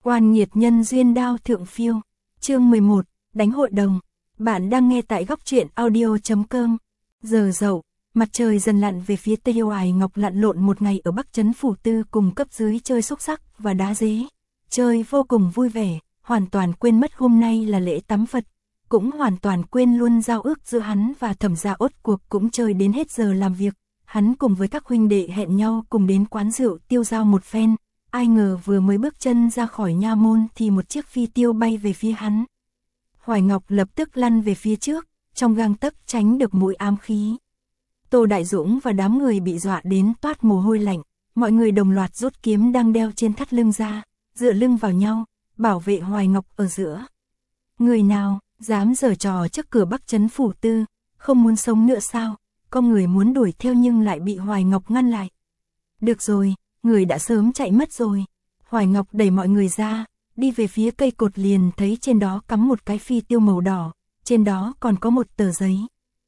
Oan nghiệt nhân duyên đao thượng phiêu. Chương 11, đánh hội đồng. Bạn đang nghe tại góc truyện audio.com. Giờ dậu, mặt trời dần lặn về phía tây. Hoài Ngọc lặn lộn một ngày ở Bắc Trấn Phủ Tư cùng cấp dưới chơi xúc xắc và đá dế. Chơi vô cùng vui vẻ, hoàn toàn quên mất hôm nay là lễ tắm Phật. Cũng hoàn toàn quên luôn giao ước giữa hắn và Thẩm Gia ốt cuộc cũng chơi đến hết giờ làm việc. Hắn cùng với các huynh đệ hẹn nhau cùng đến quán rượu tiêu dao một phen. Ai ngờ vừa mới bước chân ra khỏi nha môn thì một chiếc phi tiêu bay về phía hắn. Hoài Ngọc lập tức lăn về phía trước, trong gang tấc tránh được mũi ám khí. Tô Đại Dũng và đám người bị dọa đến toát mồ hôi lạnh, mọi người đồng loạt rút kiếm đang đeo trên thắt lưng ra, dựa lưng vào nhau, bảo vệ Hoài Ngọc ở giữa. Người nào dám giở trò trước cửa Bắc Trấn Phủ Tư, không muốn sống nữa sao? Có người muốn đuổi theo nhưng lại bị Hoài Ngọc ngăn lại. Được rồi, người đã sớm chạy mất rồi. Hoài Ngọc đẩy mọi người ra, đi về phía cây cột liền thấy trên đó cắm một cái phi tiêu màu đỏ, trên đó còn có một tờ giấy.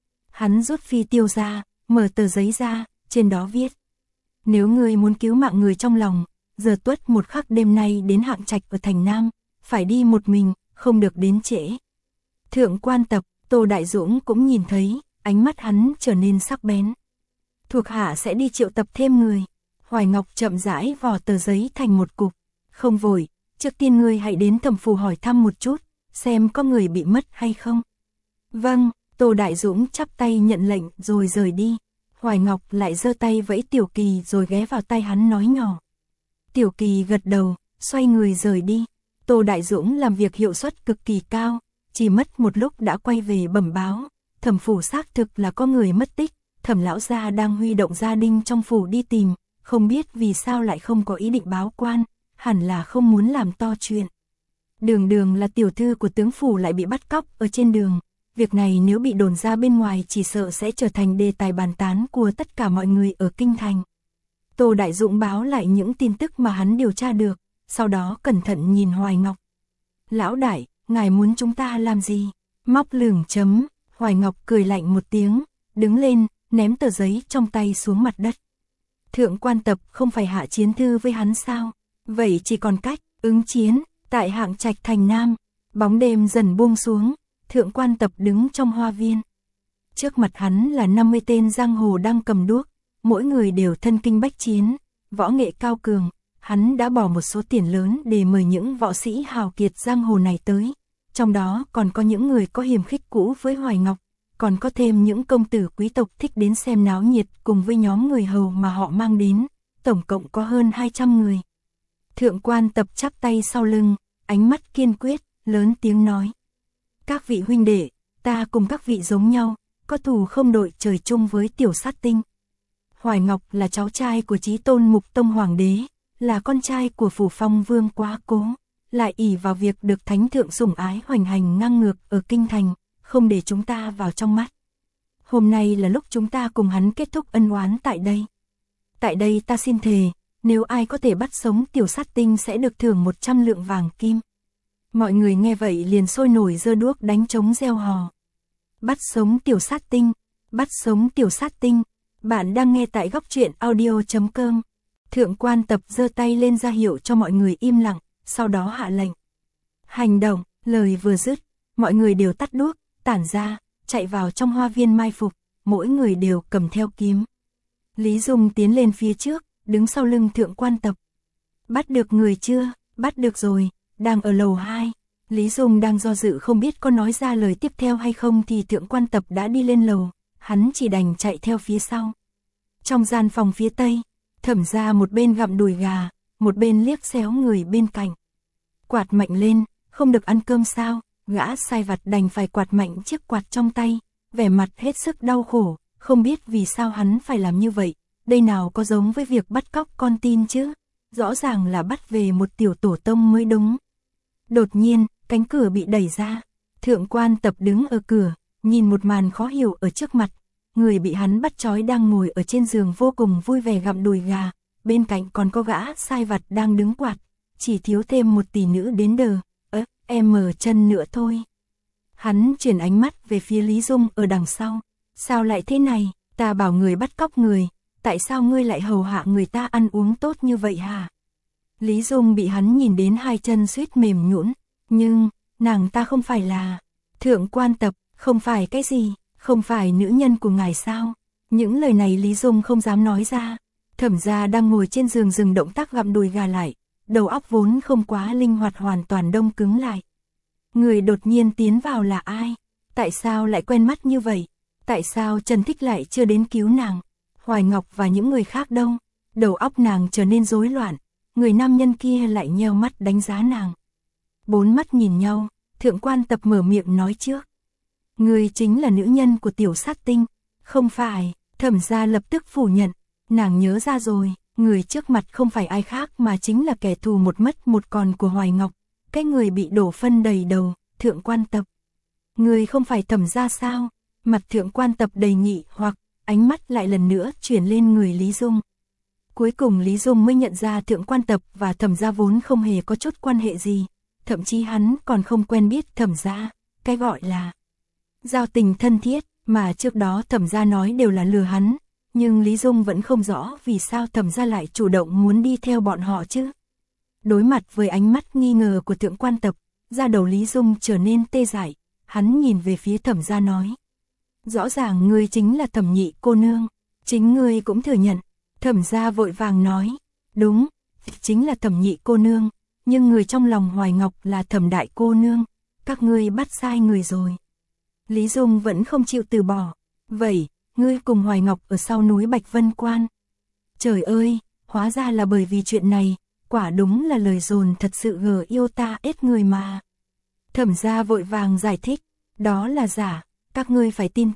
Hắn rút phi tiêu ra, mở tờ giấy ra, trên đó viết: nếu ngươi muốn cứu mạng người trong lòng, giờ tuất một khắc đêm nay đến Hạng Trạch ở thành Nam, phải đi một mình, không được đến trễ. Thượng quan Tập, Tô Đại Dũng cũng nhìn thấy, ánh mắt hắn trở nên sắc bén. Thuộc hạ sẽ đi triệu tập thêm người. Hoài Ngọc chậm rãi vò tờ giấy thành một cục. Không vội, trước tiên ngươi hãy đến Thẩm phủ hỏi thăm một chút, xem có người bị mất hay không. Vâng, Tô Đại Dũng chắp tay nhận lệnh rồi rời đi. Hoài Ngọc lại giơ tay vẫy Tiểu Kỳ rồi ghé vào tay hắn nói nhỏ. Tiểu Kỳ gật đầu, xoay người rời đi. Tô Đại Dũng làm việc hiệu suất cực kỳ cao, chỉ mất một lúc đã quay về bẩm báo. Thẩm phủ xác thực là có người mất tích, Thẩm lão gia đang huy động gia đình trong phủ đi tìm, không biết vì sao lại không có ý định báo quan, hẳn là không muốn làm to chuyện. Đường là tiểu thư của tướng phủ lại bị bắt cóc ở trên đường, việc này nếu bị đồn ra bên ngoài chỉ sợ sẽ trở thành đề tài bàn tán của tất cả mọi người ở kinh thành. Tô Đại Dũng báo lại những tin tức mà hắn điều tra được, sau đó cẩn thận nhìn Hoài Ngọc. Lão đại, ngài muốn chúng ta làm gì? Móc lửng chấm. Hoài Ngọc cười lạnh một tiếng, đứng lên, ném tờ giấy trong tay xuống mặt đất. Thượng quan Tập không phải hạ chiến thư với hắn sao? Vậy chỉ còn cách ứng chiến. Tại Hạng Trạch thành Nam, bóng đêm dần buông xuống, Thượng quan Tập đứng trong hoa viên. Trước mặt hắn là 50 tên giang hồ đang cầm đuốc, mỗi người đều thân kinh bách chiến, võ nghệ cao cường. Hắn đã bỏ một số tiền lớn để mời những võ sĩ hào kiệt giang hồ này tới. Trong đó còn có những người có hiềm khích cũ với Hoài Ngọc, còn có thêm những công tử quý tộc thích đến xem náo nhiệt cùng với nhóm người hầu mà họ mang đến, tổng cộng có hơn 200 người. Thượng quan Tập chắp tay sau lưng, ánh mắt kiên quyết, lớn tiếng nói. Các vị huynh đệ, ta cùng các vị giống nhau, có thù không đội trời chung với tiểu sát tinh. Hoài Ngọc là cháu trai của Chí Tôn Mục Tông Hoàng đế, là con trai của Phủ Phong Vương Quá Cố, lại ỷ vào việc được thánh thượng sủng ái hoành hành ngang ngược ở kinh thành, không để chúng ta vào trong mắt. Hôm nay là lúc chúng ta cùng hắn kết thúc ân oán tại đây. Tại đây ta xin thề, nếu ai có thể bắt sống tiểu sát tinh sẽ được thưởng 100 lượng vàng kim. Mọi người nghe vậy liền sôi nổi giơ đuốc đánh trống reo hò. Bắt sống tiểu sát tinh, bắt sống tiểu sát tinh. Bạn đang nghe tại góc truyện audio.com. Thượng quan Tập giơ tay lên ra hiệu cho mọi người im lặng, sau đó hạ lệnh. Hành động, lời vừa dứt, mọi người đều tắt đuốc, tản ra, chạy vào trong hoa viên mai phục, mỗi người đều cầm theo kiếm. Lý Dung tiến lên phía trước, đứng sau lưng Thượng quan Tập. Bắt được người chưa? Bắt được rồi, đang ở lầu 2. Lý Dung đang do dự không biết có nói ra lời tiếp theo hay không thì Thượng quan Tập đã đi lên lầu, hắn chỉ đành chạy theo phía sau. Trong gian phòng phía tây, Thẩm Gia một bên gặm đùi gà, một bên liếc xéo người bên cạnh. Quạt mạnh lên, không được ăn cơm sao? Gã sai vặt đành phải quạt mạnh chiếc quạt trong tay, vẻ mặt hết sức đau khổ, không biết vì sao hắn phải làm như vậy. Đây nào có giống với việc bắt cóc con tin chứ? Rõ ràng là bắt về một tiểu tổ tông mới đúng. Đột nhiên, cánh cửa bị đẩy ra. Thượng quan Tập đứng ở cửa, nhìn một màn khó hiểu ở trước mặt. Người bị hắn bắt trói đang ngồi ở trên giường vô cùng vui vẻ gặm đùi gà. Bên cạnh còn có gã sai vặt đang đứng quạt. Chỉ thiếu thêm một tỷ nữ đến đờ. Em mở chân nữa thôi. Hắn chuyển ánh mắt về phía Lý Dung ở đằng sau. Sao lại thế này? Ta bảo người bắt cóc người, tại sao ngươi lại hầu hạ người ta ăn uống tốt như vậy hả? Lý Dung bị hắn nhìn đến hai chân suýt mềm nhũn, nhưng, nàng ta không phải là Thượng Quan Tập, không phải cái gì, không phải nữ nhân của ngài sao? Những lời này Lý Dung không dám nói ra. Thẩm gia đang ngồi trên giường dừng động tác gặm đùi gà lại, đầu óc vốn không quá linh hoạt hoàn toàn đông cứng lại. Người đột nhiên tiến vào là ai? Tại sao lại quen mắt như vậy? Tại sao Trần Thích lại chưa đến cứu nàng? Hoài Ngọc và những người khác đâu? Đầu óc nàng trở nên rối loạn, người nam nhân kia lại nheo mắt đánh giá nàng. Bốn mắt nhìn nhau, Thượng Quan Tập mở miệng nói trước. Người chính là nữ nhân của Tiểu Sát Tinh. Không phải, Thẩm gia lập tức phủ nhận. Nàng nhớ ra rồi, người trước mặt không phải ai khác mà chính là kẻ thù một mất một còn của Hoài Ngọc. Cái người bị đổ phân đầy đầu, Thượng Quan Tập. Người không phải Thẩm gia sao? Mặt Thượng Quan Tập đầy nghi hoặc, ánh mắt lại lần nữa chuyển lên người Lý Dung. Cuối cùng Lý Dung mới nhận ra Thượng Quan Tập và Thẩm gia vốn không hề có chút quan hệ gì. Thậm chí hắn còn không quen biết Thẩm gia, cái gọi là giao tình thân thiết mà trước đó Thẩm gia nói đều là lừa hắn. Nhưng Lý Dung vẫn không rõ vì sao Thẩm gia lại chủ động muốn đi theo bọn họ chứ. Đối mặt với ánh mắt nghi ngờ của Thượng Quan Tập, da đầu Lý Dung trở nên tê dại, hắn nhìn về phía Thẩm gia nói. Rõ ràng ngươi chính là Thẩm nhị cô nương, chính ngươi cũng thừa nhận. Thẩm gia vội vàng nói, đúng, chính là Thẩm nhị cô nương, nhưng người trong lòng Hoài Ngọc là Thẩm đại cô nương, các ngươi bắt sai người rồi. Lý Dung vẫn không chịu từ bỏ, vậy, ngươi cùng Hoài Ngọc ở sau núi Bạch Vân Quan. Trời ơi, hóa ra là bởi vì chuyện này, quả đúng là lời dồn thật sự gờ yêu ta ết người mà. Thẩm gia vội vàng giải thích, đó là giả, các ngươi phải tin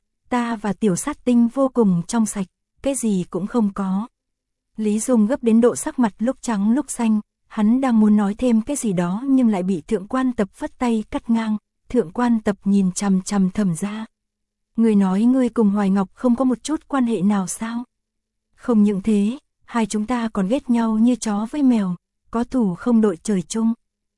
ta và Tiểu Sát Tinh vô cùng trong sạch, cái gì cũng không có. Lý Dung gấp đến độ sắc mặt lúc trắng lúc xanh, hắn đang muốn nói thêm cái gì đó nhưng lại bị Thượng Quan Tập phất tay cắt ngang. Thượng Quan Tập nhìn chằm chằm Thẩm gia. Người nói ngươi cùng Hoài Ngọc không có một chút quan hệ nào sao? Không những thế, hai chúng ta còn ghét nhau như chó với mèo, có thù không đội trời chung.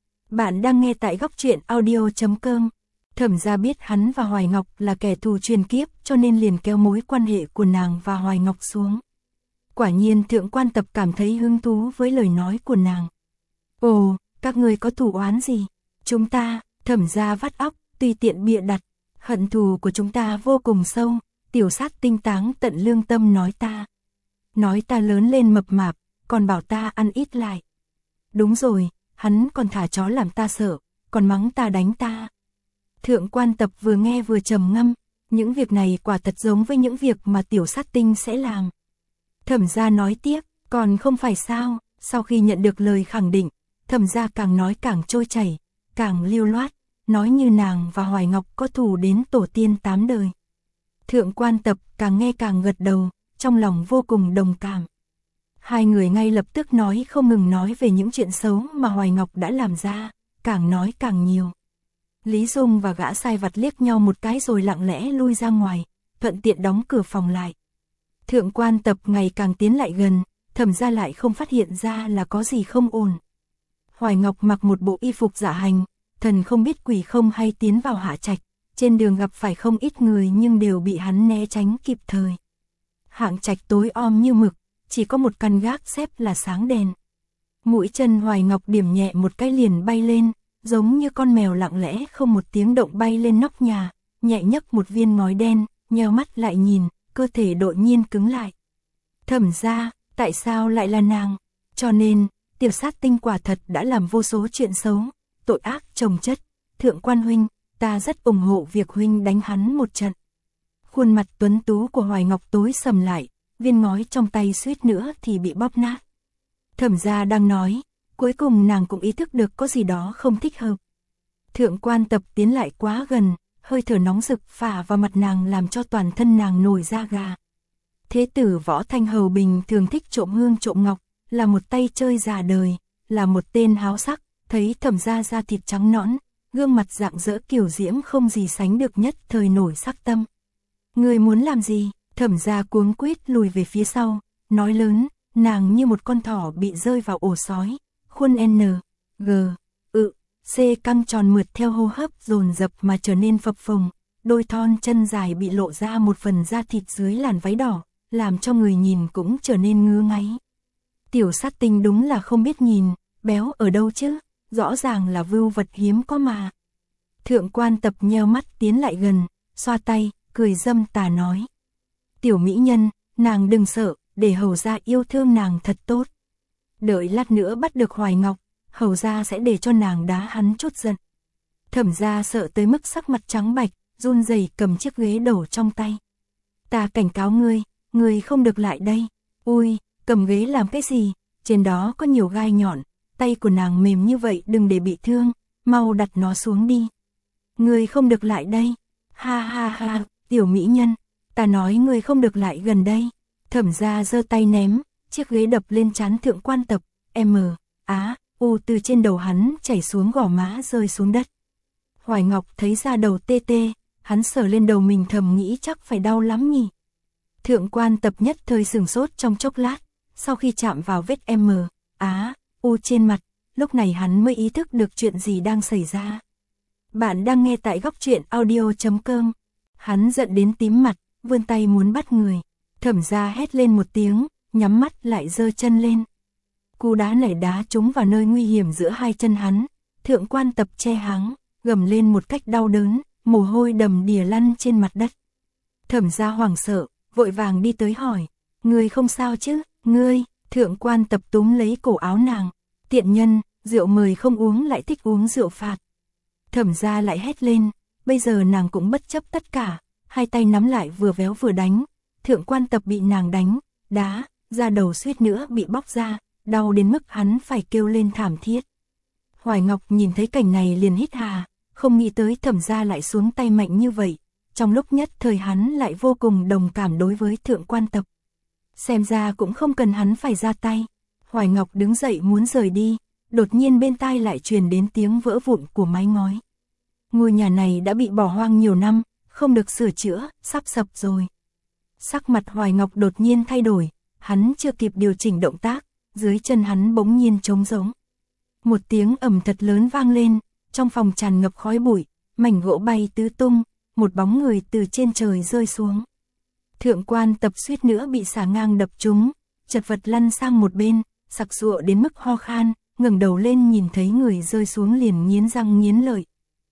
Bạn đang nghe tại góc truyện audio.com. Thẩm gia biết hắn và Hoài Ngọc là kẻ thù truyền kiếp cho nên liền kéo mối quan hệ của nàng và Hoài Ngọc xuống. Quả nhiên Thượng Quan Tập cảm thấy hứng thú với lời nói của nàng. Ồ, các ngươi có thù oán gì? Chúng ta, Thẩm gia vắt óc, tùy tiện bịa đặt. Hận thù của chúng ta vô cùng sâu, Tiểu Sát Tinh táng tận lương tâm nói ta. Nói ta lớn lên mập mạp, còn bảo ta ăn ít lại. Đúng rồi, hắn còn thả chó làm ta sợ, còn mắng ta đánh ta. Thượng Quan Tập vừa nghe vừa trầm ngâm, những việc này quả thật giống với những việc mà Tiểu Sát Tinh sẽ làm. Thẩm gia nói tiếp, còn không phải sao, sau khi nhận được lời khẳng định, Thẩm gia càng nói càng trôi chảy, càng lưu loát, nói như nàng và Hoài Ngọc có thù đến tổ tiên 8 đời. Thượng Quan Tập càng nghe càng gật đầu, trong lòng vô cùng đồng cảm. Hai người ngay lập tức nói không ngừng nói về những chuyện xấu mà Hoài Ngọc đã làm ra, càng nói càng nhiều. Lý Dung và gã sai vặt liếc nhau một cái rồi lặng lẽ lui ra ngoài, thuận tiện đóng cửa phòng lại. Thượng Quan Tập ngày càng tiến lại gần, Thẩm gia lại không phát hiện ra là có gì không ổn. Hoài Ngọc mặc một bộ y phục dạ hành, thần không biết quỷ không hay tiến vào Hạ Trạch, trên đường gặp phải không ít người nhưng đều bị hắn né tránh kịp thời. Hạng Trạch tối om như mực, chỉ có một căn gác xếp là sáng đèn. Mũi chân Hoài Ngọc điểm nhẹ một cái liền bay lên, giống như con mèo lặng lẽ không một tiếng động bay lên nóc nhà, nhẹ nhấc một viên ngói đen, nheo mắt lại nhìn, cơ thể đột nhiên cứng lại. Thẩm gia, tại sao lại là nàng? Cho nên, Tiểu Sát Tinh quả thật đã làm vô số chuyện xấu, tội ác chồng chất. Thượng Quan huynh, ta rất ủng hộ việc huynh đánh hắn một trận. Khuôn mặt tuấn tú của Hoài Ngọc tối sầm lại, viên ngói trong tay suýt nữa thì bị bóp nát. Thẩm gia đang nói, cuối cùng nàng cũng ý thức được có gì đó không thích hợp. Thượng Quan Tập tiến lại quá gần, hơi thở nóng rực phả vào mặt nàng làm cho toàn thân nàng nổi da gà. Thế tử Võ Thanh Hầu bình thường thích trộm hương trộm ngọc, là một tay chơi già đời, là một tên háo sắc, thấy Thẩm gia da thịt trắng nõn, gương mặt rạng rỡ kiều diễm không gì sánh được nhất thời nổi sắc tâm. Người muốn làm gì? Thẩm gia cuống quýt lùi về phía sau, nói lớn, nàng như một con thỏ bị rơi vào ổ sói, khuôn N, G, C căng tròn mượt theo hô hấp dồn dập mà trở nên phập phồng, đôi thon chân dài bị lộ ra một phần da thịt dưới làn váy đỏ, làm cho người nhìn cũng trở nên ngứa ngáy. Tiểu sát tinh đúng là không biết nhìn, béo ở đâu chứ, rõ ràng là vưu vật hiếm có mà. Thượng quan Tập nheo mắt tiến lại gần, xoa tay, cười dâm tà nói. Tiểu mỹ nhân, nàng đừng sợ, để hầu gia yêu thương nàng thật tốt. Đợi lát nữa bắt được Hoài Ngọc, hầu gia sẽ để cho nàng đá hắn chút giận. Thẩm gia sợ tới mức sắc mặt trắng bạch, run rẩy cầm chiếc ghế đổ trong tay. Ta cảnh cáo ngươi không được lại đây. Ui, cầm ghế làm cái gì, trên đó có nhiều gai nhọn, tay của nàng mềm như vậy đừng để bị thương, mau đặt nó xuống đi. Ngươi không được lại đây. Ha ha ha, tiểu mỹ nhân, ta nói ngươi không được lại gần đây. Thẩm gia giơ tay ném, chiếc ghế đập lên trán Thượng quan Tập, từ trên đầu hắn chảy xuống gò má rơi xuống đất. Hoài Ngọc thấy da đầu tê tê, hắn sờ lên đầu mình thầm nghĩ chắc phải đau lắm nhỉ. Thượng quan Tập nhất thời sửng sốt trong chốc lát, sau khi chạm vào vết trên mặt, lúc này hắn mới ý thức được chuyện gì đang xảy ra. Bạn đang nghe tại Góc Truyện Audio.com. Hắn giận đến tím mặt, vươn tay muốn bắt người. Thẩm gia hét lên một tiếng, nhắm mắt lại giơ chân lên. Cú đá nảy đá trúng vào nơi nguy hiểm giữa hai chân hắn. Thượng quan Tập che háng, gầm lên một cách đau đớn, mồ hôi đầm đìa lăn trên mặt đất. Thẩm gia hoảng sợ, vội vàng đi tới hỏi, ngươi không sao chứ? Ngươi? Thượng quan Tập túm lấy cổ áo nàng, tiện nhân, rượu mời không uống lại thích uống rượu phạt. Thẩm gia lại hét lên, bây giờ nàng cũng bất chấp tất cả, hai tay nắm lại vừa véo vừa đánh. Thượng quan Tập bị nàng đánh, đá, da đầu suýt nữa bị bóc ra, đau đến mức hắn phải kêu lên thảm thiết. Hoài Ngọc nhìn thấy cảnh này liền hít hà, không nghĩ tới Thẩm gia lại xuống tay mạnh như vậy. Trong lúc nhất thời hắn lại vô cùng đồng cảm đối với Thượng quan Tập. Xem ra cũng không cần hắn phải ra tay. Hoài Ngọc đứng dậy muốn rời đi, đột nhiên bên tai lại truyền đến tiếng vỡ vụn của mái ngói. Ngôi nhà này đã bị bỏ hoang nhiều năm, không được sửa chữa, sắp sập rồi. Sắc mặt Hoài Ngọc đột nhiên thay đổi, hắn chưa kịp điều chỉnh động tác, dưới chân hắn bỗng nhiên trống rỗng. Một tiếng ầm thật lớn vang lên, trong phòng tràn ngập khói bụi, mảnh gỗ bay tứ tung, một bóng người từ trên trời rơi xuống. Thượng quan Tập suýt nữa bị xà ngang đập trúng, chật vật lăn sang một bên, sặc sụa đến mức ho khan, ngẩng đầu lên nhìn thấy người rơi xuống liền nghiến răng nghiến lợi.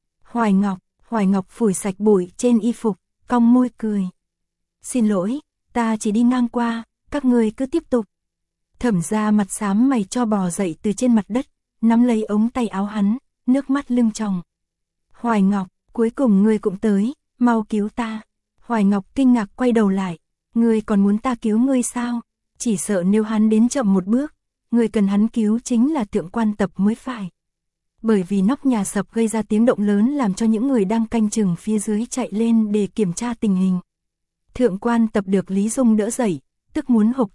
Hoài Ngọc phủi sạch bụi trên y phục, cong môi cười. Xin lỗi, ta chỉ đi ngang qua, các ngươi cứ tiếp tục. Thẩm gia mặt xám mày cho bò dậy từ trên mặt đất, nắm lấy ống tay áo hắn, nước mắt lưng tròng. Hoài Ngọc, cuối cùng ngươi cũng tới, mau cứu ta. Hoài Ngọc kinh ngạc quay đầu lại, ngươi còn muốn ta cứu ngươi sao? Chỉ sợ nếu hắn đến chậm một bước, người cần hắn cứu chính là Thượng quan Tập mới phải. Bởi vì nóc nhà sập gây ra tiếng động lớn làm cho những người đang canh chừng phía dưới chạy lên để kiểm tra tình hình. Thượng quan Tập được Lý Dung đỡ dậy, tức muốn hộc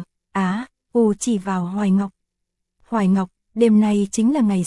chỉ vào Hoài Ngọc. Hoài Ngọc, đêm nay chính là ngày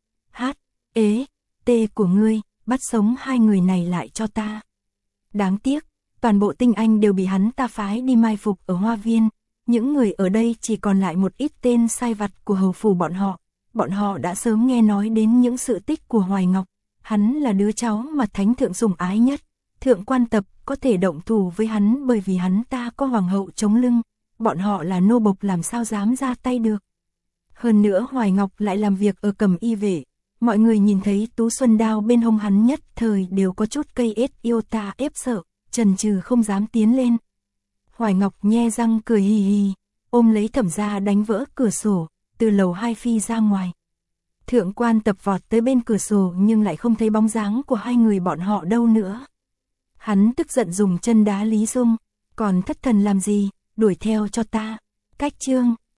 T của ngươi, bắt sống hai người này lại cho ta. Đáng tiếc, toàn bộ tinh anh đều bị hắn ta phái đi mai phục ở Hoa Viên. Những người ở đây chỉ còn lại một ít tên sai vặt của hầu phủ bọn họ. Bọn họ đã sớm nghe nói đến những sự tích của Hoài Ngọc. Hắn là đứa cháu mà Thánh Thượng sủng ái nhất. Thượng quan Tập có thể động thủ với hắn bởi vì hắn ta có hoàng hậu chống lưng. Bọn họ là nô bộc làm sao dám ra tay được. Hơn nữa Hoài Ngọc lại làm việc ở Cẩm Y vệ. Mọi người nhìn thấy tú xuân đao bên hông hắn nhất thời đều có chút cây ết yêu ta ép sợ, chần chừ không dám tiến lên. Hoài Ngọc nhe răng cười hì hì, ôm lấy Thẩm gia đánh vỡ cửa sổ, từ lầu 2 phi ra ngoài. Thượng quan Tập vọt tới bên cửa sổ nhưng lại không thấy bóng dáng của hai người bọn họ đâu nữa. Hắn tức giận dùng chân đá Lý Dung, còn thất thần làm gì, đuổi theo cho ta. Cách chương